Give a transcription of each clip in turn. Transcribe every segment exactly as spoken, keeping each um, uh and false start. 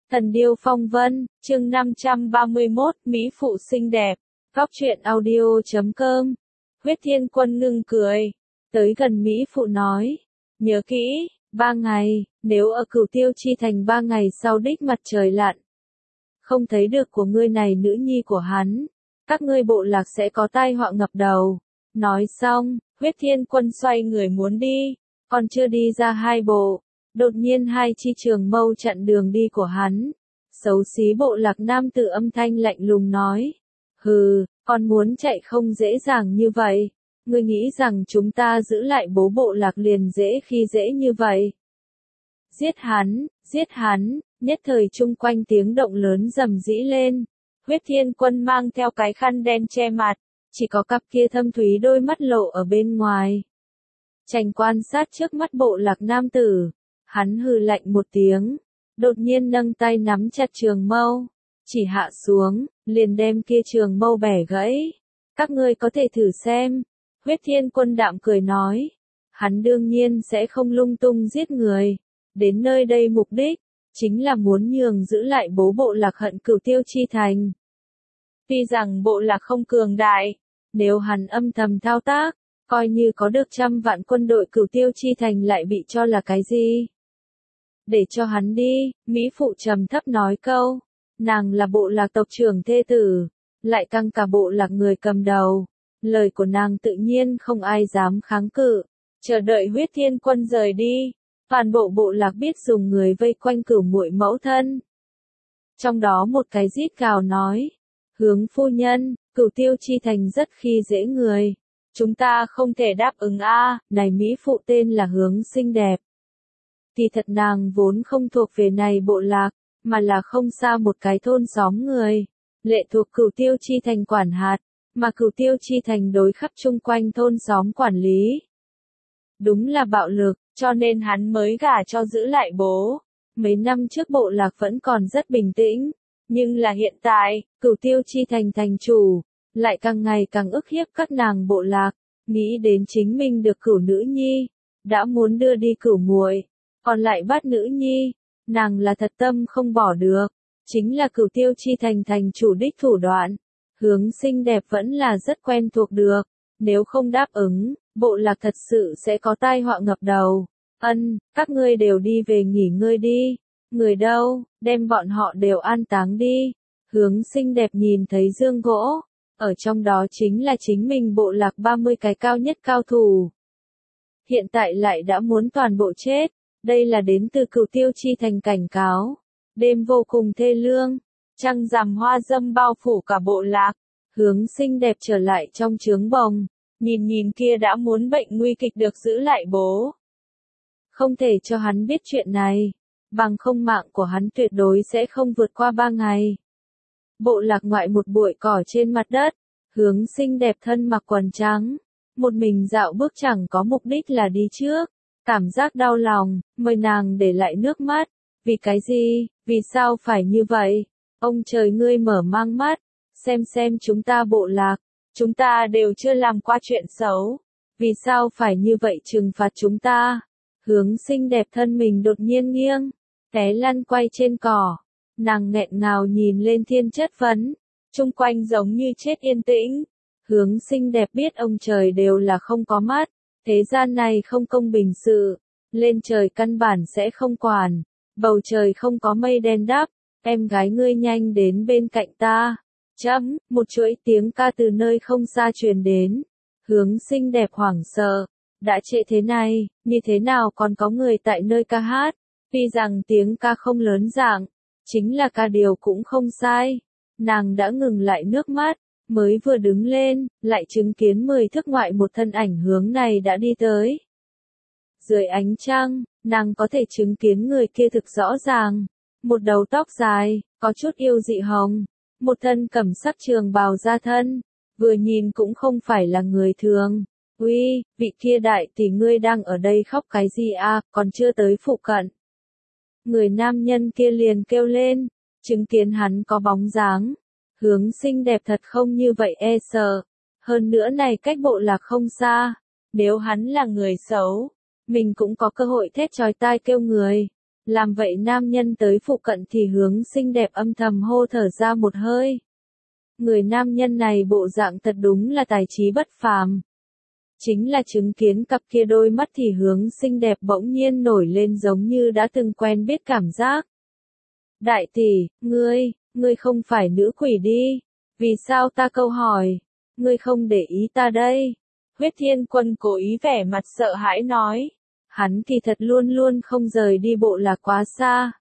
Thần điêu phong vân, chương năm trăm ba mươi mốt, Mỹ phụ xinh đẹp. Góc truyện audio chấm com. Huyết Thiên Quân ngưng cười. Tới gần Mỹ phụ nói. Nhớ kỹ, ba ngày, nếu ở Cửu Tiêu Chi Thành ba ngày sau đích mặt trời lặn. Không thấy được của ngươi này nữ nhi của hắn. Các ngươi bộ lạc sẽ có tai họa ngập đầu. Nói xong, Huyết Thiên Quân xoay người muốn đi. Còn chưa đi ra hai bộ. Đột nhiên hai chi trường mâu chặn đường đi của hắn. Xấu xí bộ lạc nam tử âm thanh lạnh lùng nói. Hừ, con muốn chạy không dễ dàng như vậy. Ngươi nghĩ rằng chúng ta giữ lại bố bộ lạc liền dễ khi dễ như vậy. Giết hắn, giết hắn, nhất thời chung quanh tiếng động lớn rầm rĩ lên. Huyết Thiên Quân mang theo cái khăn đen che mặt, chỉ có cặp kia thâm thúy đôi mắt lộ ở bên ngoài. Tranh quan sát trước mắt bộ lạc nam tử. Hắn hừ lạnh một tiếng, đột nhiên nâng tay nắm chặt trường mâu, chỉ hạ xuống, liền đem kia trường mâu bẻ gãy. Các ngươi có thể thử xem. Huyết Thiên Quân đạm cười nói. Hắn đương nhiên sẽ không lung tung giết người. Đến nơi đây mục đích, chính là muốn nhường giữ lại bố bộ lạc hận Cửu Tiêu Chi Thành. Tuy rằng bộ lạc không cường đại, nếu hắn âm thầm thao tác, coi như có được trăm vạn quân đội Cửu Tiêu Chi Thành lại bị cho là cái gì? Để cho hắn đi, Mỹ phụ trầm thấp nói câu. Nàng là bộ lạc tộc trưởng thê tử, lại căng cả bộ lạc người cầm đầu. Lời của nàng tự nhiên không ai dám kháng cự. Chờ đợi Huyết Thiên Quân rời đi, toàn bộ bộ lạc biết dùng người vây quanh Cửu muội mẫu thân. Trong đó một cái rít gào nói. Hướng phu nhân, Cửu Tiêu Chi Thành rất khi dễ người. Chúng ta không thể đáp ứng a. Này Mỹ phụ tên là Hướng xinh đẹp. Thì thật nàng vốn không thuộc về này bộ lạc, mà là không xa một cái thôn xóm người. Lệ thuộc Cửu Tiêu Chi Thành quản hạt, mà Cửu Tiêu Chi Thành đối khắp chung quanh thôn xóm quản lý. Đúng là bạo lực, cho nên hắn mới gả cho giữ lại bố. Mấy năm trước bộ lạc vẫn còn rất bình tĩnh, nhưng là hiện tại, Cửu Tiêu Chi Thành thành chủ, lại càng ngày càng ức hiếp các nàng bộ lạc, nghĩ đến chính mình được cửu nữ nhi, đã muốn đưa đi cửu muội. Còn lại bắt nữ nhi, nàng là thật tâm không bỏ được, chính là Cửu Tiêu Chi Thành thành chủ đích thủ đoạn. Hướng xinh đẹp vẫn là rất quen thuộc được, nếu không đáp ứng, bộ lạc thật sự sẽ có tai họa ngập đầu. Ân, các ngươi đều đi về nghỉ ngơi đi, người đâu, đem bọn họ đều an táng đi. Hướng xinh đẹp nhìn thấy dương gỗ, ở trong đó chính là chính mình bộ lạc ba mươi cái cao nhất cao thủ. Hiện tại lại đã muốn toàn bộ chết. Đây là đến từ Cửu Tiêu Chi Thành cảnh cáo. Đêm vô cùng thê lương. Trăng rằm hoa dâm bao phủ cả bộ lạc. Hướng xinh đẹp trở lại trong trướng bồng. Nhìn nhìn kia đã muốn bệnh nguy kịch được giữ lại bố. Không thể cho hắn biết chuyện này. Bằng không mạng của hắn tuyệt đối sẽ không vượt qua ba ngày. Bộ lạc ngoại một bụi cỏ trên mặt đất. Hướng xinh đẹp thân mặc quần trắng. Một mình dạo bước chẳng có mục đích là đi trước. Cảm giác đau lòng, mời nàng để lại nước mắt. Vì cái gì, vì sao phải như vậy? Ông trời ngươi mở mang mắt, xem xem chúng ta bộ lạc, chúng ta đều chưa làm qua chuyện xấu. Vì sao phải như vậy trừng phạt chúng ta? Hướng xinh đẹp thân mình đột nhiên nghiêng, té lăn quay trên cỏ. Nàng nghẹn ngào nhìn lên thiên chất vấn, chung quanh giống như chết yên tĩnh. Hướng xinh đẹp biết ông trời đều là không có mắt. Thế gian này không công bình sự, lên trời căn bản sẽ không quản, bầu trời không có mây đen đắp, em gái ngươi nhanh đến bên cạnh ta. Chấm, một chuỗi tiếng ca từ nơi không xa truyền đến. Hướng xinh đẹp hoảng sợ, đã trễ thế này, như thế nào còn có người tại nơi ca hát, tuy rằng tiếng ca không lớn dạng, chính là ca điều cũng không sai. Nàng đã ngừng lại nước mắt. Mới vừa đứng lên, lại chứng kiến mười thước ngoại một thân ảnh hướng này đã đi tới. Dưới ánh trăng, nàng có thể chứng kiến người kia thực rõ ràng. Một đầu tóc dài, có chút yêu dị hồng. Một thân cẩm sắc trường bào da thân. Vừa nhìn cũng không phải là người thường. Uy, vị kia đại tỷ ngươi đang ở đây khóc cái gì à, còn chưa tới phụ cận. Người nam nhân kia liền kêu lên, chứng kiến hắn có bóng dáng. Hướng xinh đẹp thật không như vậy e sợ. Hơn nữa này cách bộ lạc không xa. Nếu hắn là người xấu, mình cũng có cơ hội thét chói tai kêu người. Làm vậy nam nhân tới phụ cận thì hướng xinh đẹp âm thầm hô thở ra một hơi. Người nam nhân này bộ dạng thật đúng là tài trí bất phàm. Chính là chứng kiến cặp kia đôi mắt thì hướng xinh đẹp bỗng nhiên nổi lên giống như đã từng quen biết cảm giác. Đại tỷ, ngươi, ngươi không phải nữ quỷ đi. Vì sao ta câu hỏi? Ngươi không để ý ta đây. Huyết Thiên Quân cố ý vẻ mặt sợ hãi nói. Hắn kỳ thật luôn luôn không rời đi bộ lạc quá xa.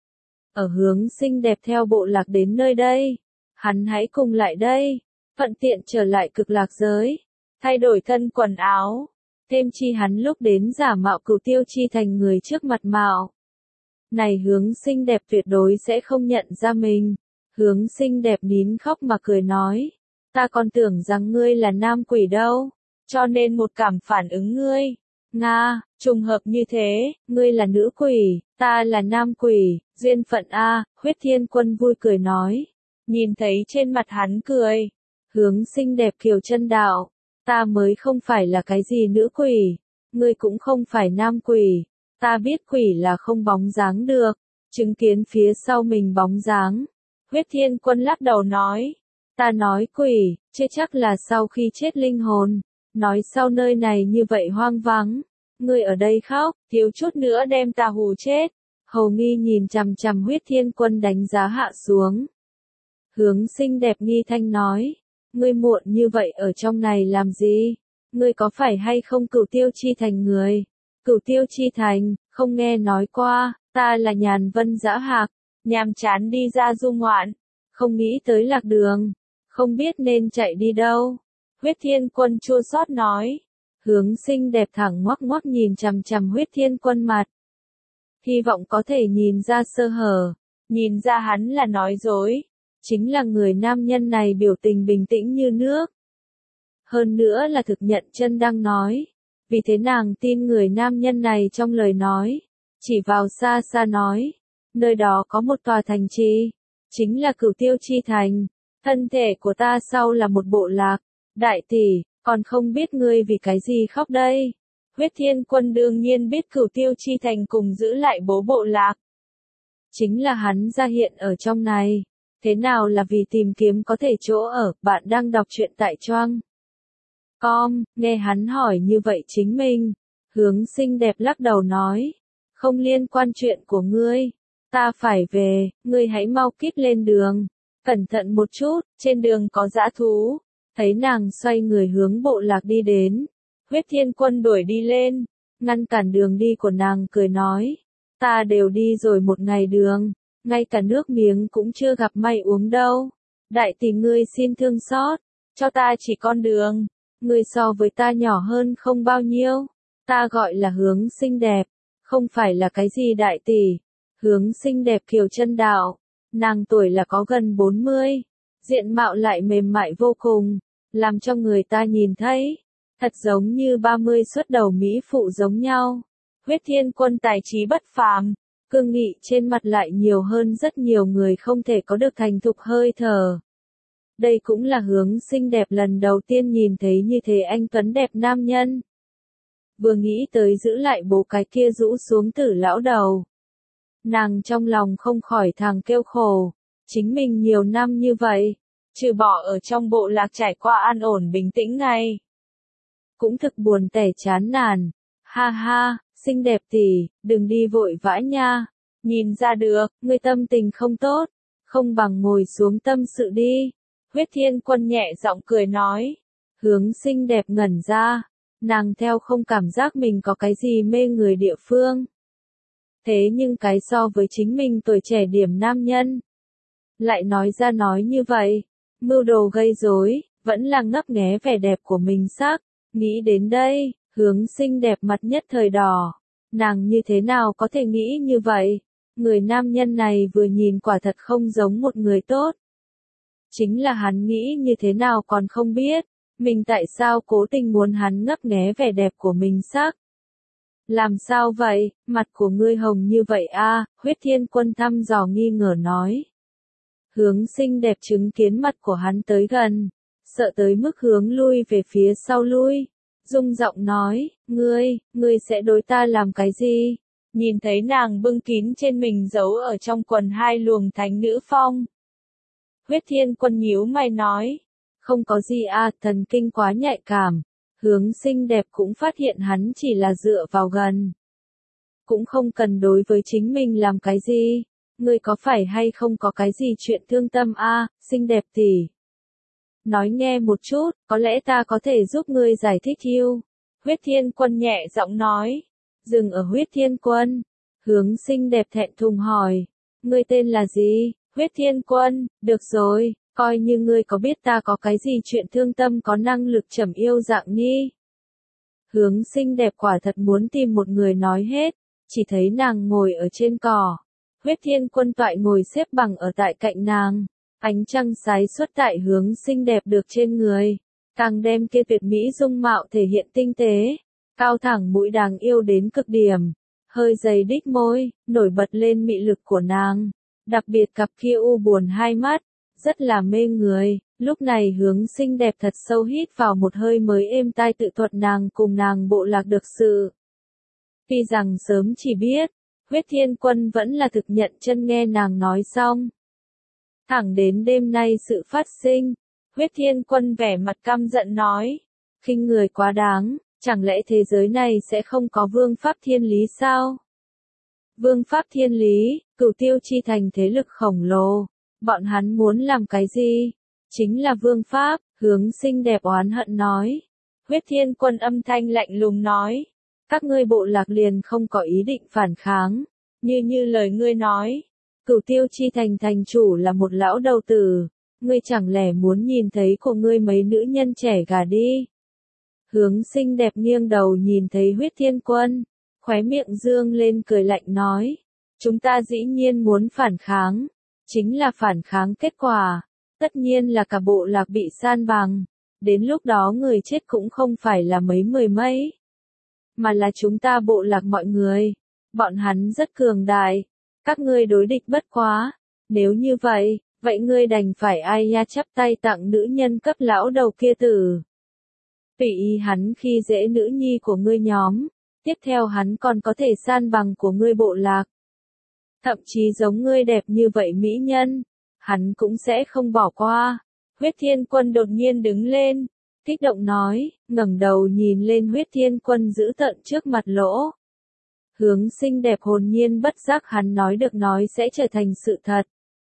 Ở hướng xinh đẹp theo bộ lạc đến nơi đây. Hắn hãy cùng lại đây. Thuận tiện trở lại cực lạc giới. Thay đổi thân quần áo. Thêm chi hắn lúc đến giả mạo Cửu Tiêu Chi thành người trước mặt mạo. Này hướng xinh đẹp tuyệt đối sẽ không nhận ra mình. Hướng xinh đẹp nín khóc mà cười nói. Ta còn tưởng rằng ngươi là nam quỷ đâu. Cho nên một cảm phản ứng ngươi. Nga, trùng hợp như thế, ngươi là nữ quỷ, ta là nam quỷ, duyên phận a. Huyết Thiên Quân vui cười nói. Nhìn thấy trên mặt hắn cười. Hướng xinh đẹp kiều chân đạo. Ta mới không phải là cái gì nữ quỷ. Ngươi cũng không phải nam quỷ. Ta biết quỷ là không bóng dáng được. Chứng kiến phía sau mình bóng dáng. Huyết Thiên Quân lắc đầu nói. Ta nói quỷ, chứ chắc là sau khi chết linh hồn. Nói sau nơi này như vậy hoang vắng. Ngươi ở đây khóc, thiếu chút nữa đem ta hù chết. Hầu Nghi nhìn chằm chằm Huyết Thiên Quân đánh giá hạ xuống. Hướng xinh đẹp nghi thanh nói. Ngươi muộn như vậy ở trong này làm gì? Ngươi có phải hay không Cửu Tiêu Chi thành người? Cửu Tiêu Chi thành, không nghe nói qua, ta là Nhàn Vân Dã Hạc, nhàm chán đi ra du ngoạn, không nghĩ tới lạc đường, không biết nên chạy đi đâu. Huyết Thiên Quân chua xót nói. Hướng xinh đẹp thẳng ngoắc ngoắc nhìn chằm chằm Huyết Thiên Quân mặt. Hy vọng có thể nhìn ra sơ hở, nhìn ra hắn là nói dối. Chính là người nam nhân này biểu tình bình tĩnh như nước. Hơn nữa là thực nhận chân đang nói. Vì thế nàng tin người nam nhân này trong lời nói. Chỉ vào xa xa nói. Nơi đó có một tòa thành trì. Chính là Cửu Tiêu Chi thành. Thân thể của ta sau là một bộ lạc. Đại tỷ, còn không biết ngươi vì cái gì khóc đây. Huyết Thiên Quân đương nhiên biết Cửu Tiêu Chi thành cùng giữ lại bố bộ lạc. Chính là hắn ra hiện ở trong này. Thế nào là vì tìm kiếm có thể chỗ ở, bạn đang đọc truyện tại Choang com, nghe hắn hỏi như vậy chính mình. Hướng xinh đẹp lắc đầu nói. Không liên quan chuyện của ngươi. Ta phải về, ngươi hãy mau kít lên đường. Cẩn thận một chút, trên đường có dã thú. Thấy nàng xoay người hướng bộ lạc đi đến. Huyết Thiên Quân đuổi đi lên. Ngăn cản đường đi của nàng cười nói. Ta đều đi rồi một ngày đường. Ngay cả nước miếng cũng chưa gặp may uống đâu. Đại tỷ ngươi xin thương xót. Cho ta chỉ con đường. Ngươi so với ta nhỏ hơn không bao nhiêu. Ta gọi là hướng xinh đẹp. Không phải là cái gì đại tỷ. Hướng xinh đẹp kiều chân đạo. Nàng tuổi là có gần bốn mươi. Diện mạo lại mềm mại vô cùng. Làm cho người ta nhìn thấy. Thật giống như ba mươi xuất đầu mỹ phụ giống nhau. Huyết Thiên Quân tài trí bất phàm. Cương nghị trên mặt lại nhiều hơn rất nhiều người không thể có được thành thục hơi thở. Đây cũng là hướng xinh đẹp lần đầu tiên nhìn thấy như thế anh tuấn đẹp nam nhân. Vừa nghĩ tới giữ lại bố cái kia rũ xuống tử lão đầu. Nàng trong lòng không khỏi thàng kêu khổ. Chính mình nhiều năm như vậy. Trừ bỏ ở trong bộ lạc trải qua an ổn bình tĩnh ngay. Cũng thực buồn tẻ chán nản. Ha ha, xinh đẹp tỷ, đừng đi vội vã nha. Nhìn ra được, ngươi tâm tình không tốt. Không bằng ngồi xuống tâm sự đi. Huyết Thiên Quân nhẹ giọng cười nói. Hướng xinh đẹp ngẩn ra. Nàng theo không cảm giác mình có cái gì mê người địa phương. Thế nhưng cái so với chính mình tuổi trẻ điểm nam nhân. Lại nói ra nói như vậy. Mưu đồ gây rối, vẫn là ngấp nghé vẻ đẹp của mình sắc. Nghĩ đến đây, hướng xinh đẹp mặt nhất thời đỏ. Nàng như thế nào có thể nghĩ như vậy? Người nam nhân này vừa nhìn quả thật không giống một người tốt. Chính là hắn nghĩ như thế nào còn không biết. Mình tại sao cố tình muốn hắn ngấp nghé vẻ đẹp của mình sắc? Làm sao vậy, mặt của ngươi hồng như vậy a? Huyết Thiên Quân thăm dò nghi ngờ nói. Hướng xinh đẹp chứng kiến mặt của hắn tới gần. Sợ tới mức hướng lui về phía sau lui. Rung giọng nói, ngươi, ngươi sẽ đối ta làm cái gì? nhìn thấy nàng bưng kín trên mình giấu ở trong quần hai luồng thánh nữ phong. Huyết Thiên Quân nhíu mày nói, không có gì à, thần kinh quá nhạy cảm. Hướng xinh đẹp cũng phát hiện hắn chỉ là dựa vào gần. Cũng không cần đối với chính mình làm cái gì. Ngươi có phải hay không có cái gì chuyện thương tâm a, à, xinh đẹp tỷ. Nói nghe một chút, có lẽ ta có thể giúp ngươi giải thích yêu. Huyết Thiên Quân nhẹ giọng nói. Dừng ở Huyết Thiên Quân. Hướng xinh đẹp thẹn thùng hỏi. Ngươi tên là gì? Huyết Thiên Quân, được rồi, coi như ngươi có biết ta có cái gì chuyện thương tâm có năng lực trầm yêu dạng nhi. Hướng xinh đẹp quả thật muốn tìm một người nói hết, chỉ thấy nàng ngồi ở trên cỏ. Huyết Thiên Quân toại ngồi xếp bằng ở tại cạnh nàng, ánh trăng sái xuất tại hướng xinh đẹp được trên người, càng đem kia tuyệt mỹ dung mạo thể hiện tinh tế, cao thẳng mũi đáng yêu đến cực điểm, hơi dày đích môi, nổi bật lên mị lực của nàng. Đặc biệt cặp kia u buồn hai mắt, rất là mê người, lúc này hướng xinh đẹp thật sâu hít vào một hơi mới êm tai tự thuật nàng cùng nàng bộ lạc được sự. Tuy rằng sớm chỉ biết, Huyết Thiên Quân vẫn là thực nhận chân nghe nàng nói xong. Thẳng đến đêm nay sự phát sinh, Huyết Thiên Quân vẻ mặt căm giận nói, khinh người quá đáng, chẳng lẽ thế giới này sẽ không có vương pháp thiên lý sao? Vương pháp thiên lý, Cửu Tiêu chi thành thế lực khổng lồ, bọn hắn muốn làm cái gì? Chính là vương pháp, hướng xinh đẹp oán hận nói. Huyết Thiên Quân âm thanh lạnh lùng nói, các ngươi bộ lạc liền không có ý định phản kháng, như như lời ngươi nói. Cửu Tiêu chi thành thành chủ là một lão đầu tử, ngươi chẳng lẽ muốn nhìn thấy của ngươi mấy nữ nhân trẻ gả đi? Hướng xinh đẹp nghiêng đầu nhìn thấy Huyết Thiên Quân, khóe miệng dương lên cười lạnh nói, chúng ta dĩ nhiên muốn phản kháng, chính là phản kháng kết quả, tất nhiên là cả bộ lạc bị san bằng, đến lúc đó người chết cũng không phải là mấy mười mấy, mà là chúng ta bộ lạc mọi người, bọn hắn rất cường đại, các ngươi đối địch bất quá, nếu như vậy, vậy ngươi đành phải ai nha chắp tay tặng nữ nhân cấp lão đầu kia tử. Tùy ý hắn khi dễ nữ nhi của ngươi nhóm. Tiếp theo hắn còn có thể san bằng của ngươi bộ lạc. Thậm chí giống ngươi đẹp như vậy mỹ nhân, hắn cũng sẽ không bỏ qua. Huyết Thiên Quân đột nhiên đứng lên, kích động nói, ngẩng đầu nhìn lên Huyết Thiên Quân dữ tợn trước mặt lỗ. Hướng xinh đẹp hồn nhiên bất giác hắn nói được nói sẽ trở thành sự thật.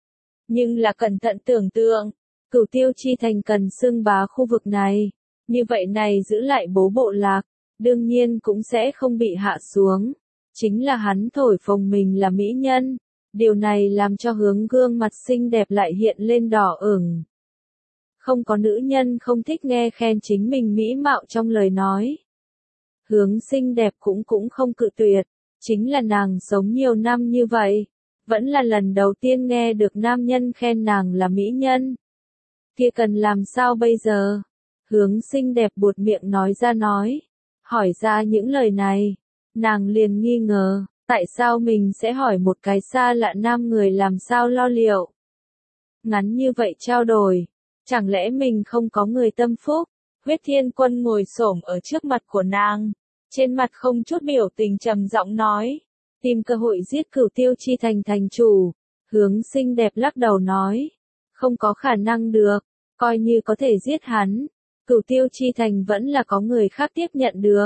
Nhưng là cẩn thận tưởng tượng, Cửu Tiêu chi thành cần xưng bá khu vực này, như vậy này giữ lại bố bộ lạc. Đương nhiên cũng sẽ không bị hạ xuống. Chính là hắn thổi phồng mình là mỹ nhân. Điều này làm cho hướng gương mặt xinh đẹp lại hiện lên đỏ ửng. Không có nữ nhân không thích nghe khen chính mình mỹ mạo trong lời nói. Hướng xinh đẹp cũng cũng không cự tuyệt. Chính là nàng sống nhiều năm như vậy. Vẫn là lần đầu tiên nghe được nam nhân khen nàng là mỹ nhân. Kia cần làm sao bây giờ? Hướng xinh đẹp buột miệng nói ra nói. Hỏi ra những lời này, nàng liền nghi ngờ, tại sao mình sẽ hỏi một cái xa lạ nam người làm sao lo liệu. Ngắn như vậy trao đổi, chẳng lẽ mình không có người tâm phúc? Huyết Thiên Quân ngồi xổm ở trước mặt của nàng, trên mặt không chút biểu tình trầm giọng nói, tìm cơ hội giết Cửu Tiêu chi thành thành chủ. Hướng xinh đẹp lắc đầu nói, không có khả năng được, coi như có thể giết hắn. Cửu Tiêu chi thành vẫn là có người khác tiếp nhận được.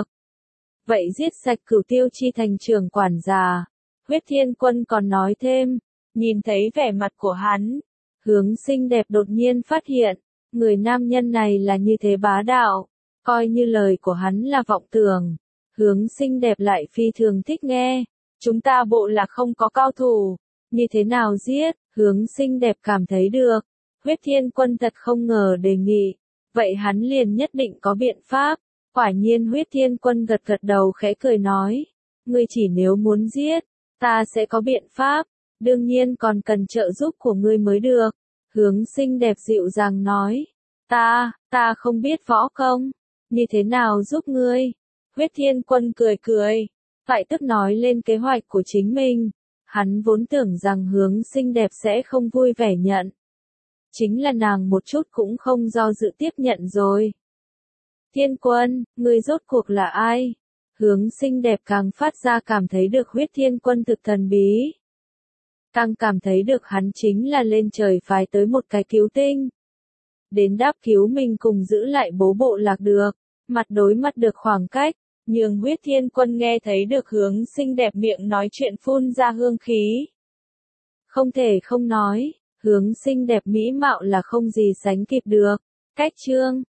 Vậy giết sạch Cửu Tiêu chi thành trưởng quản gia. Huyết Thiên Quân còn nói thêm, nhìn thấy vẻ mặt của hắn, hướng xinh đẹp đột nhiên phát hiện, người nam nhân này là như thế bá đạo, coi như lời của hắn là vọng tưởng. Hướng xinh đẹp lại phi thường thích nghe, chúng ta bộ lạc không có cao thủ, như thế nào giết? Hướng xinh đẹp cảm thấy được. Huyết Thiên Quân thật không ngờ đề nghị. Vậy hắn liền nhất định có biện pháp. Quả nhiên Huyết Thiên Quân gật gật đầu khẽ cười nói. Ngươi chỉ nếu muốn giết, ta sẽ có biện pháp. Đương nhiên còn cần trợ giúp của ngươi mới được. Hướng xinh đẹp dịu dàng nói. Ta, ta không biết võ công. Như thế nào giúp ngươi? Huyết Thiên Quân cười cười. Tại tức nói lên kế hoạch của chính mình. Hắn vốn tưởng rằng hướng xinh đẹp sẽ không vui vẻ nhận. Chính là nàng một chút cũng không do dự tiếp nhận rồi. Thiên Quân, ngươi rốt cuộc là ai? Hướng xinh đẹp càng phát ra cảm thấy được Huyết Thiên Quân thực thần bí. Càng cảm thấy được hắn chính là lên trời phái tới một cái cứu tinh. Đến đáp cứu mình cùng giữ lại bố bộ lạc được, mặt đối mặt được khoảng cách, nhường Huyết Thiên Quân nghe thấy được Hướng xinh đẹp miệng nói chuyện phun ra hương khí. Không thể không nói, Hướng xinh đẹp mỹ mạo là không gì sánh kịp được. Cách chương